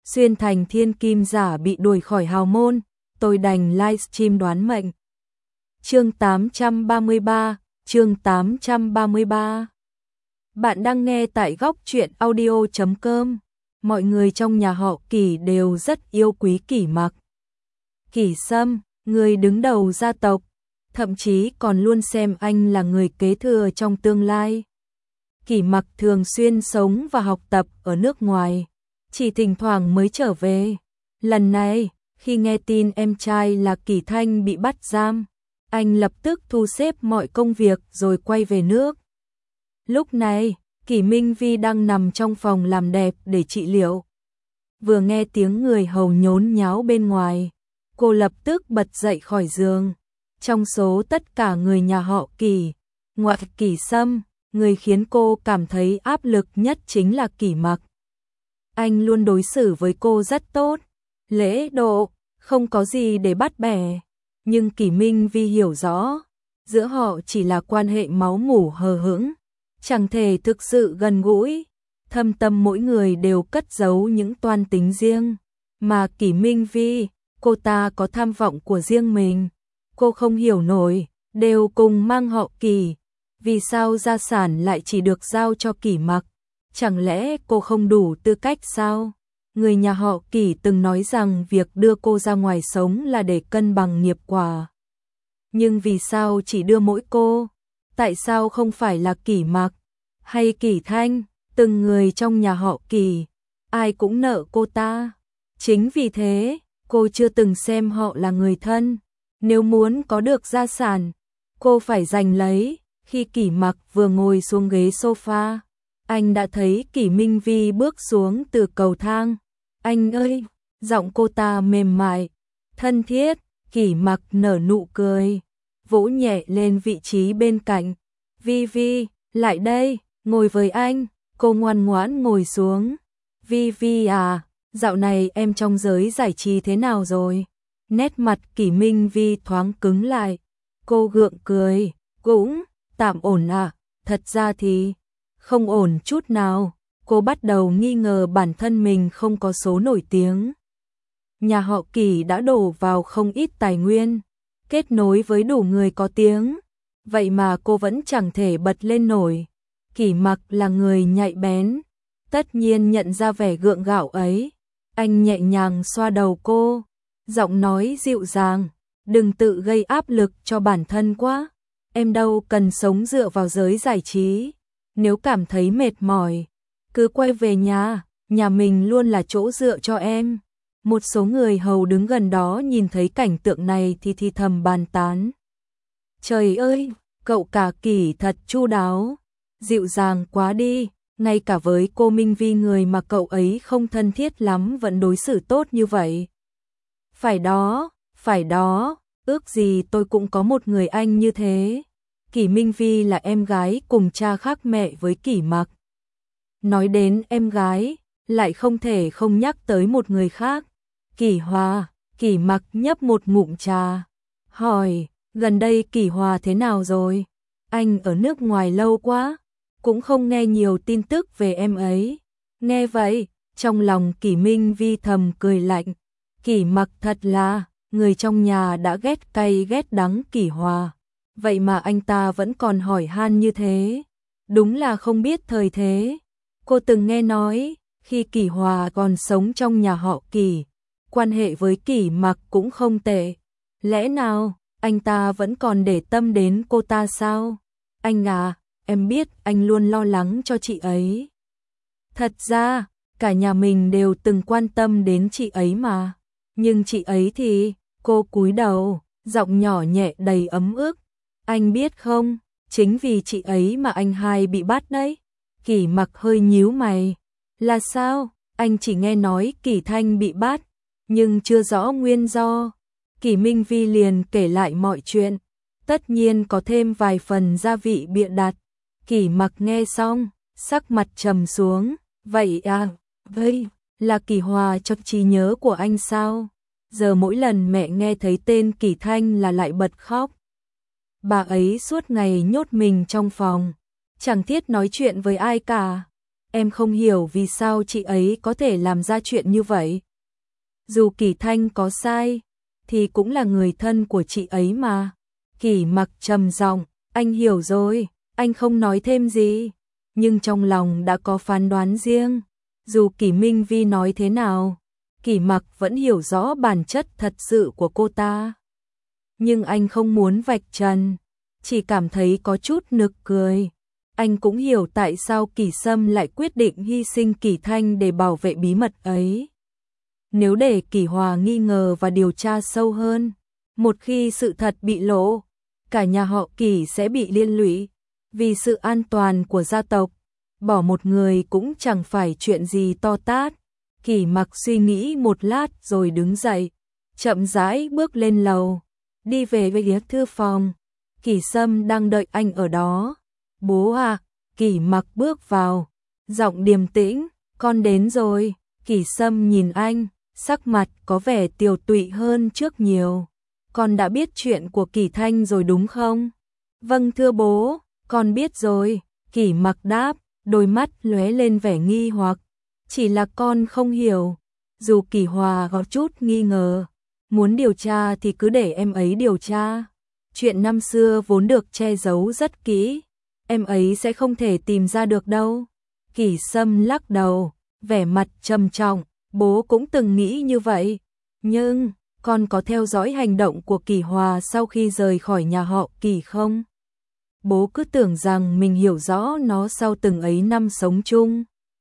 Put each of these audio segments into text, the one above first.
xuyên thành thiên kim giả bị đuổi khỏi hào môn, tôi đành livestream đoán mệnh. Chương 833, chương 833. Bạn đang nghe tại góc truyện audio.com. Mọi người trong nhà họ Kỷ đều rất yêu quý Kỷ Mặc. Kỷ Sâm, người đứng đầu gia tộc, thậm chí còn luôn xem anh là người kế thừa trong tương lai. Kỷ Mặc thường xuyên sống và học tập ở nước ngoài, chỉ thỉnh thoảng mới trở về. Lần này, khi nghe tin em trai là Kỷ Thanh bị bắt giam, anh lập tức thu xếp mọi công việc rồi quay về nước. Lúc này, Kỷ Minh Vi đang nằm trong phòng làm đẹp để trị liệu. Vừa nghe tiếng người hầu nhốn nháo bên ngoài, cô lập tức bật dậy khỏi giường. Trong số tất cả người nhà họ Kỷ, ngoại Kỷ Sâm, người khiến cô cảm thấy áp lực nhất chính là Kỷ Mặc. Anh luôn đối xử với cô rất tốt, lễ độ, không có gì để bắt bẻ. Nhưng Kỷ Minh Vi hiểu rõ, giữa họ chỉ là quan hệ máu mủ hờ hững, chẳng thể thực sự gần gũi. Thâm tâm mỗi người đều cất giấu những toan tính riêng. Mà Kỷ Minh Vi, cô ta có tham vọng của riêng mình. Cô không hiểu nổi, đều cùng mang họ Kỷ, vì sao gia sản lại chỉ được giao cho Kỷ Mặc? Chẳng lẽ cô không đủ tư cách sao? Người nhà họ Kỷ từng nói rằng việc đưa cô ra ngoài sống là để cân bằng nghiệp quả. Nhưng vì sao chỉ đưa mỗi cô? Tại sao không phải là Kỷ Mặc hay Kỷ Thanh? Từng người trong nhà họ Kỷ, ai cũng nợ cô ta. Chính vì thế, cô chưa từng xem họ là người thân. Nếu muốn có được gia sản, cô phải giành lấy. Khi Kỷ Mặc vừa ngồi xuống ghế sofa, anh đã thấy Kỷ Minh Vi bước xuống từ cầu thang. Anh ơi, giọng cô ta mềm mại, thân thiết. Kỷ Mặc nở nụ cười, vỗ nhẹ lên vị trí bên cạnh. Vi Vi, lại đây, ngồi với anh. Cô ngoan ngoãn ngồi xuống. Vi Vi à, dạo này em trong giới giải trí thế nào rồi? Nét mặt Kỷ Minh Vi thoáng cứng lại. Cô gượng cười, cũng tạm ổn à, thật ra thì không ổn chút nào. Cô bắt đầu nghi ngờ bản thân mình không có số nổi tiếng. Nhà họ Kỷ đã đổ vào không ít tài nguyên, kết nối với đủ người có tiếng. Vậy mà cô vẫn chẳng thể bật lên nổi. Kỷ Mặc là người nhạy bén, tất nhiên nhận ra vẻ gượng gạo ấy. Anh nhẹ nhàng xoa đầu cô, giọng nói dịu dàng, đừng tự gây áp lực cho bản thân quá. Em đâu cần sống dựa vào giới giải trí. Nếu cảm thấy mệt mỏi, cứ quay về nhà mình luôn là chỗ dựa cho em. Một số người hầu đứng gần đó nhìn thấy cảnh tượng này thì thì thầm bàn tán. Trời ơi, cậu cả Kỷ thật chu đáo, dịu dàng quá đi, ngay cả với cô Minh Vi người mà cậu ấy không thân thiết lắm vẫn đối xử tốt như vậy. Phải đó, ước gì tôi cũng có một người anh như thế. Kỷ Minh Vi là em gái cùng cha khác mẹ với Kỷ Mặc. Nói đến em gái, lại không thể không nhắc tới một người khác. Kỷ Hòa. Kỷ Mặc nhấp một ngụm trà, hỏi, gần đây Kỷ Hòa thế nào rồi? Anh ở nước ngoài lâu quá, cũng không nghe nhiều tin tức về em ấy. Nghe vậy, trong lòng Kỷ Minh Vi thầm cười lạnh. Kỷ Mặc thật là, người trong nhà đã ghét cay ghét đắng Kỷ Hòa. Vậy mà anh ta vẫn còn hỏi han như thế. Đúng là không biết thời thế. Cô từng nghe nói, khi Kỷ Hòa còn sống trong nhà họ Kỷ, quan hệ với Kỷ Mặc cũng không tệ. Lẽ nào, anh ta vẫn còn để tâm đến cô ta sao? Anh à, em biết anh luôn lo lắng cho chị ấy. Thật ra, cả nhà mình đều từng quan tâm đến chị ấy mà. Nhưng chị ấy thì, cô cúi đầu, giọng nhỏ nhẹ đầy ấm ức. Anh biết không, chính vì chị ấy mà anh hai bị bắt đấy. Kỷ Mặc hơi nhíu mày. Là sao? Anh chỉ nghe nói Kỷ Thanh bị bắt, nhưng chưa rõ nguyên do. Kỷ Minh Vi liền kể lại mọi chuyện, tất nhiên có thêm vài phần gia vị bịa đặt. Kỷ Mặc nghe xong, sắc mặt trầm xuống. Vậy à, vậy là Kỷ Hòa trong trí nhớ của anh sao? Giờ mỗi lần mẹ nghe thấy tên Kỷ Thanh là lại bật khóc. Bà ấy suốt ngày nhốt mình trong phòng, chẳng thiết nói chuyện với ai cả. em không hiểu vì sao chị ấy có thể làm ra chuyện như vậy. Dù Kỷ Thanh có sai, thì cũng là người thân của chị ấy mà. Kỷ Mặc trầm giọng, anh hiểu rồi, anh không nói thêm gì, nhưng trong lòng đã có phán đoán riêng. Dù Kỷ Minh Vi nói thế nào, Kỷ Mặc vẫn hiểu rõ bản chất thật sự của cô ta. Nhưng anh không muốn vạch trần, chỉ cảm thấy có chút nực cười. Anh cũng hiểu tại sao Kỷ Sâm lại quyết định hy sinh Kỷ Thanh để bảo vệ bí mật ấy. Nếu để Kỷ Hòa nghi ngờ và điều tra sâu hơn, một khi sự thật bị lộ, cả nhà họ Kỷ sẽ bị liên lụy. Vì sự an toàn của gia tộc, bỏ một người cũng chẳng phải chuyện gì to tát. Kỷ Mặc suy nghĩ một lát rồi đứng dậy, chậm rãi bước lên lầu, đi về phía thư phòng. Kỷ Sâm đang đợi anh ở đó. Bố à, Kỷ Mặc bước vào, giọng điềm tĩnh, con đến rồi. Kỷ Sâm nhìn anh, sắc mặt có vẻ tiều tụy hơn trước nhiều. Con đã biết chuyện của Kỷ Thanh rồi đúng không? Vâng thưa bố, con biết rồi. Kỷ Mặc đáp, đôi mắt lóe lên vẻ nghi hoặc. Chỉ là con không hiểu. Dù Kỷ Hòa có chút nghi ngờ, muốn điều tra thì cứ để em ấy điều tra. Chuyện năm xưa vốn được che giấu rất kỹ, em ấy sẽ không thể tìm ra được đâu. Kỷ Sâm lắc đầu, vẻ mặt trầm trọng, bố cũng từng nghĩ như vậy. Nhưng, con có theo dõi hành động của Kỷ Hòa sau khi rời khỏi nhà họ Kỷ không? Bố cứ tưởng rằng mình hiểu rõ nó sau từng ấy năm sống chung.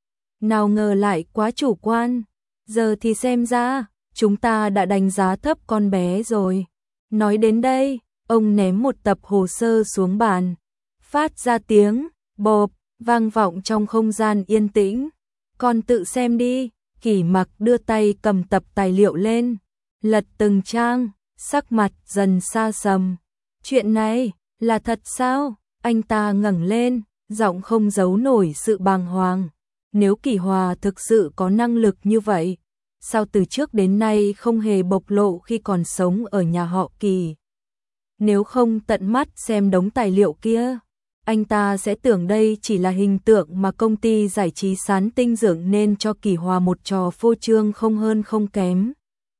Nào ngờ lại quá chủ quan. Giờ thì xem ra, chúng ta đã đánh giá thấp con bé rồi. Nói đến đây, ông ném một tập hồ sơ xuống bàn. Phát ra tiếng, bộp, vang vọng trong không gian yên tĩnh. Con tự xem đi. Kỷ Mặc đưa tay cầm tập tài liệu lên, lật từng trang, sắc mặt dần xa sầm. Chuyện này, là thật sao? Anh ta ngẩng lên, giọng không giấu nổi sự bàng hoàng. Nếu Kỷ Hòa thực sự có năng lực như vậy, sao từ trước đến nay không hề bộc lộ khi còn sống ở nhà họ Kỷ? Nếu không tận mắt xem đống tài liệu kia, anh ta sẽ tưởng đây chỉ là hình tượng mà công ty giải trí Sán Tinh dựng nên cho Kỷ Hòa một trò phô trương không hơn không kém.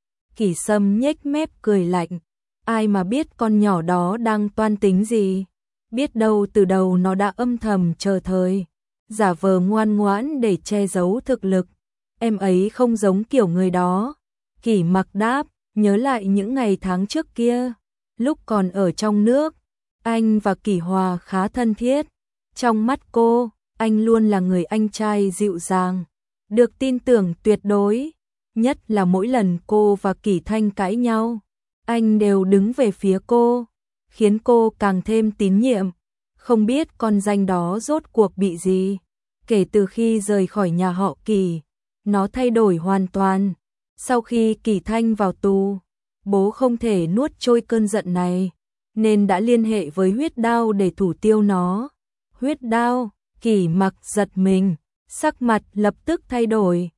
Kỷ Sâm nhếch mép cười lạnh, ai mà biết con nhỏ đó đang toan tính gì, biết đâu từ đầu nó đã âm thầm chờ thời, giả vờ ngoan ngoãn để che giấu thực lực. Em ấy không giống kiểu người đó. Kỷ Mặc đáp, nhớ lại những ngày tháng trước kia, lúc còn ở trong nước, anh và Kỷ Hòa khá thân thiết. Trong mắt cô, anh luôn là người anh trai dịu dàng, được tin tưởng tuyệt đối. Nhất là mỗi lần cô và Kỷ Thanh cãi nhau, anh đều đứng về phía cô, khiến cô càng thêm tín nhiệm. Không biết con danh đó rốt cuộc bị gì. Kể từ khi rời khỏi nhà họ Kỷ, nó thay đổi hoàn toàn. Sau khi Kỷ Thanh vào tù, bố không thể nuốt trôi cơn giận này, nên đã liên hệ với Huyết Đao để thủ tiêu nó. Huyết Đao? Kỷ Mặc giật mình, sắc mặt lập tức thay đổi.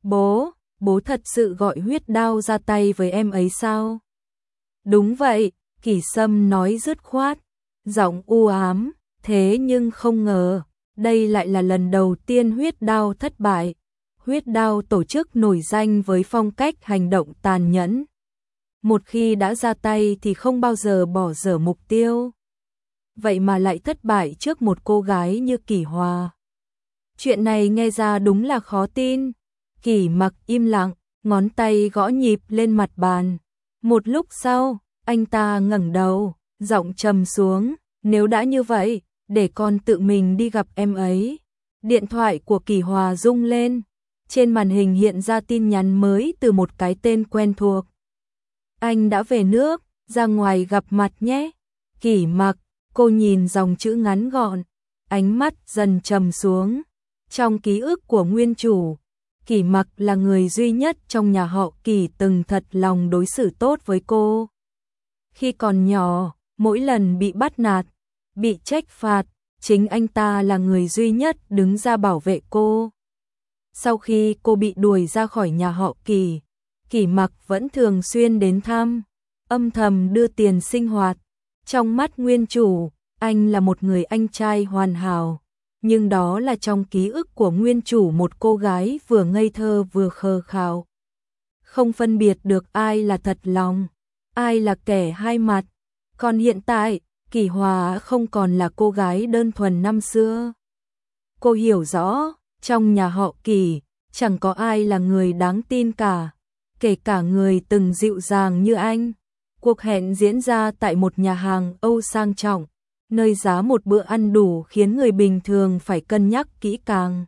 Bố thật sự gọi Huyết Đao ra tay với em ấy sao? Đúng vậy, Kỷ Sâm nói dứt khoát, giọng u ám, thế nhưng không ngờ, đây lại là lần đầu tiên Huyết Đao thất bại. Huyết Đao tổ chức nổi danh với phong cách hành động tàn nhẫn. Một khi đã ra tay thì không bao giờ bỏ dở mục tiêu. Vậy mà lại thất bại trước một cô gái như Kỷ Hòa. Chuyện này nghe ra đúng là khó tin. Kỷ Mặc im lặng, ngón tay gõ nhịp lên mặt bàn. Một lúc sau, anh ta ngẩng đầu, giọng trầm xuống, nếu đã như vậy, để con tự mình đi gặp em ấy. Điện thoại của Kỷ Hòa rung lên, trên màn hình hiện ra tin nhắn mới từ một cái tên quen thuộc. Anh đã về nước, ra ngoài gặp mặt nhé. Kỷ Mặc, cô nhìn dòng chữ ngắn gọn, ánh mắt dần trầm xuống. Trong ký ức của nguyên chủ, Kỷ Mặc là người duy nhất trong nhà họ Kỷ từng thật lòng đối xử tốt với cô. Khi còn nhỏ, mỗi lần bị bắt nạt, bị trách phạt, chính anh ta là người duy nhất đứng ra bảo vệ cô. Sau khi cô bị đuổi ra khỏi nhà họ Kỷ, Kỷ Mặc vẫn thường xuyên đến thăm, âm thầm đưa tiền sinh hoạt. Trong mắt nguyên chủ, anh là một người anh trai hoàn hảo. nhưng đó là trong ký ức của nguyên chủ một cô gái vừa ngây thơ vừa khờ khạo. Không phân biệt được ai là thật lòng, ai là kẻ hai mặt. Còn hiện tại, Kỷ Hòa không còn là cô gái đơn thuần năm xưa. Cô hiểu rõ, trong nhà họ Kỷ, chẳng có ai là người đáng tin cả, kể cả người từng dịu dàng như anh. Cuộc hẹn diễn ra tại một nhà hàng Âu sang trọng, nơi giá một bữa ăn đủ khiến người bình thường phải cân nhắc kỹ càng.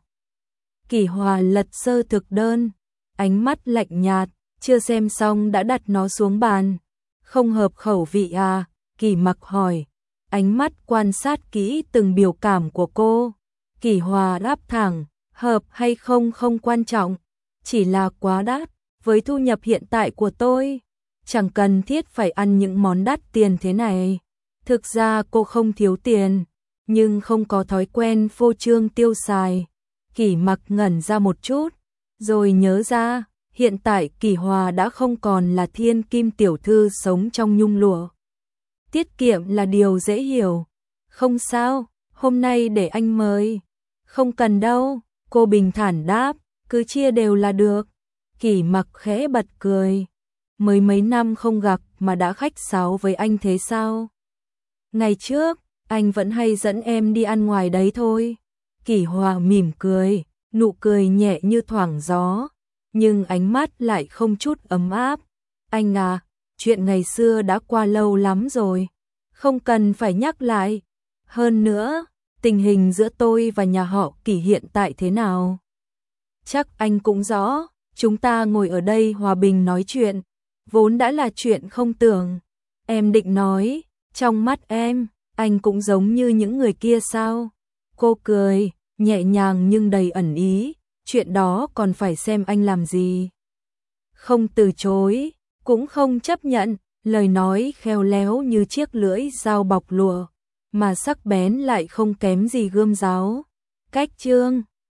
Kỷ Hòa lật sơ thực đơn, ánh mắt lạnh nhạt, chưa xem xong đã đặt nó xuống bàn. Không hợp khẩu vị à? Kỷ Mặc hỏi, ánh mắt quan sát kỹ từng biểu cảm của cô. Kỷ Hòa đáp thẳng, hợp hay không không quan trọng, chỉ là quá đắt, với thu nhập hiện tại của tôi, chẳng cần thiết phải ăn những món đắt tiền thế này. Thực ra cô không thiếu tiền, nhưng không có thói quen phô trương tiêu xài. Kỷ Mặc ngẩn ra một chút, rồi nhớ ra, hiện tại Kỷ Hòa đã không còn là thiên kim tiểu thư sống trong nhung lụa. Tiết kiệm là điều dễ hiểu. Không sao, hôm nay để anh mời. Không cần đâu, cô bình thản đáp, cứ chia đều là được. Kỷ Mặc khẽ bật cười. Mới mấy năm không gặp mà đã khách sáo với anh thế sao? Ngày trước, anh vẫn hay dẫn em đi ăn ngoài đấy thôi. Kỷ Hòa mỉm cười, nụ cười nhẹ như thoảng gió, nhưng ánh mắt lại không chút ấm áp. Anh à, chuyện ngày xưa đã qua lâu lắm rồi, không cần phải nhắc lại. Hơn nữa, tình hình giữa tôi và nhà họ Kỷ hiện tại thế nào? Chắc anh cũng rõ, chúng ta ngồi ở đây hòa bình nói chuyện, vốn đã là chuyện không tưởng. Em định nói, trong mắt em, anh cũng giống như những người kia sao? Cô cười, nhẹ nhàng nhưng đầy ẩn ý, chuyện đó còn phải xem anh làm gì. Không từ chối, cũng không chấp nhận, lời nói khéo léo như chiếc lưỡi dao bọc lụa, mà sắc bén lại không kém gì gươm giáo. Cách chương